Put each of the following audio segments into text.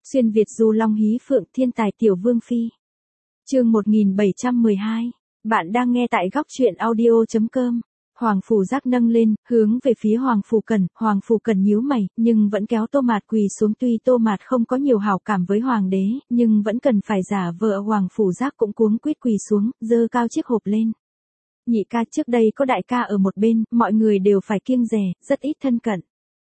Xuyên Việt du long hí phượng thiên tài tiểu vương phi. Chương 1712. Bạn đang nghe tại góc truyện audio.com. Hoàng Phủ Giác nâng lên, hướng về phía Hoàng Phủ Cần nhíu mày, nhưng vẫn kéo Tô Mạt quỳ xuống, tuy Tô Mạt không có nhiều hảo cảm với Hoàng đế, nhưng vẫn cần phải giả vờ. Hoàng Phủ Giác cũng cuống quýt quỳ xuống, giơ cao chiếc hộp lên. Nhị ca, trước đây có đại ca ở một bên, mọi người đều phải kiêng dè, rất ít thân cận.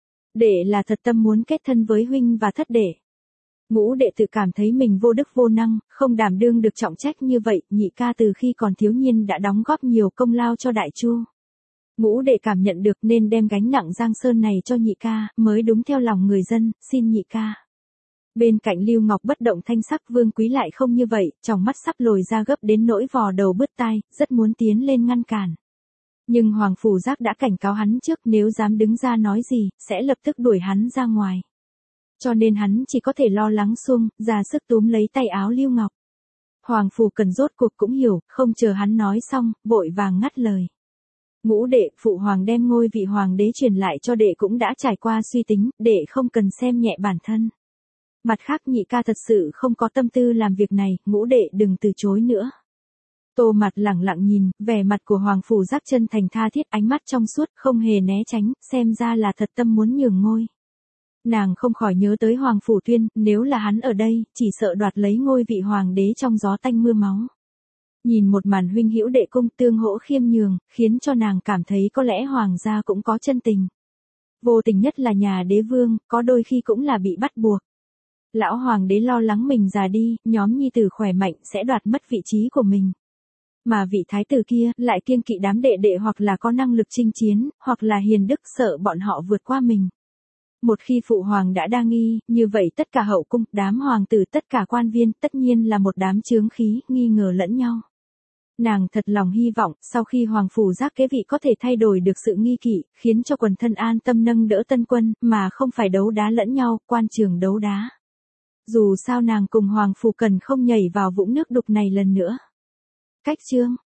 Đệ là thật tâm muốn kết thân với huynh và thất đệ. Ngũ đệ tự cảm thấy mình vô đức vô năng, không đảm đương được trọng trách như vậy. Nhị ca từ khi còn thiếu niên đã đóng góp nhiều công lao cho Đại Chu. Ngũ đệ cảm nhận được nên đem gánh nặng Giang Sơn này cho nhị ca, mới đúng theo lòng người dân, xin nhị ca. Bên cạnh Lưu Ngọc bất động thanh sắc, Vương Quý lại không như vậy, tròng mắt sắp lồi ra gấp đến nỗi vò đầu bứt tai, rất muốn tiến lên ngăn cản. Nhưng Hoàng Phủ Giác đã cảnh cáo hắn trước, nếu dám đứng ra nói gì, sẽ lập tức đuổi hắn ra ngoài. Cho nên hắn chỉ có thể lo lắng xuông, ra sức túm lấy tay áo Lưu Ngọc. Hoàng Phủ Cần rốt cuộc cũng hiểu, không chờ hắn nói xong, vội vàng ngắt lời. Ngũ đệ, phụ hoàng đem ngôi vị hoàng đế truyền lại cho đệ cũng đã trải qua suy tính, đệ không cần xem nhẹ bản thân. Mặt khác nhị ca thật sự không có tâm tư làm việc này, ngũ đệ đừng từ chối nữa. Tô Mạt lẳng lặng nhìn, vẻ mặt của Hoàng Phủ Giác chân thành tha thiết, ánh mắt trong suốt, không hề né tránh, xem ra là thật tâm muốn nhường ngôi. Nàng không khỏi nhớ tới Hoàng Phủ Tuyên, nếu là hắn ở đây, chỉ sợ đoạt lấy ngôi vị hoàng đế trong gió tanh mưa máu. Nhìn một màn huynh hữu đệ cung tương hỗ khiêm nhường, khiến cho nàng cảm thấy có lẽ hoàng gia cũng có chân tình. Vô tình nhất là nhà đế vương, có đôi khi cũng là bị bắt buộc. Lão hoàng đế lo lắng mình già đi, nhóm nhi tử khỏe mạnh sẽ đoạt mất vị trí của mình. Mà vị thái tử kia lại kiêng kỵ đám đệ đệ, hoặc là có năng lực chinh chiến, hoặc là hiền đức, sợ bọn họ vượt qua mình. Một khi phụ hoàng đã đa nghi, như vậy tất cả hậu cung, đám hoàng tử, tất cả quan viên, tất nhiên là một đám chướng khí, nghi ngờ lẫn nhau. Nàng thật lòng hy vọng, sau khi Hoàng Phủ Giác kế vị có thể thay đổi được sự nghi kỵ, khiến cho quần thân an tâm nâng đỡ tân quân, mà không phải đấu đá lẫn nhau, quan trường đấu đá. Dù sao nàng cùng Hoàng Phủ Cần không nhảy vào vũng nước đục này lần nữa. Cách chương.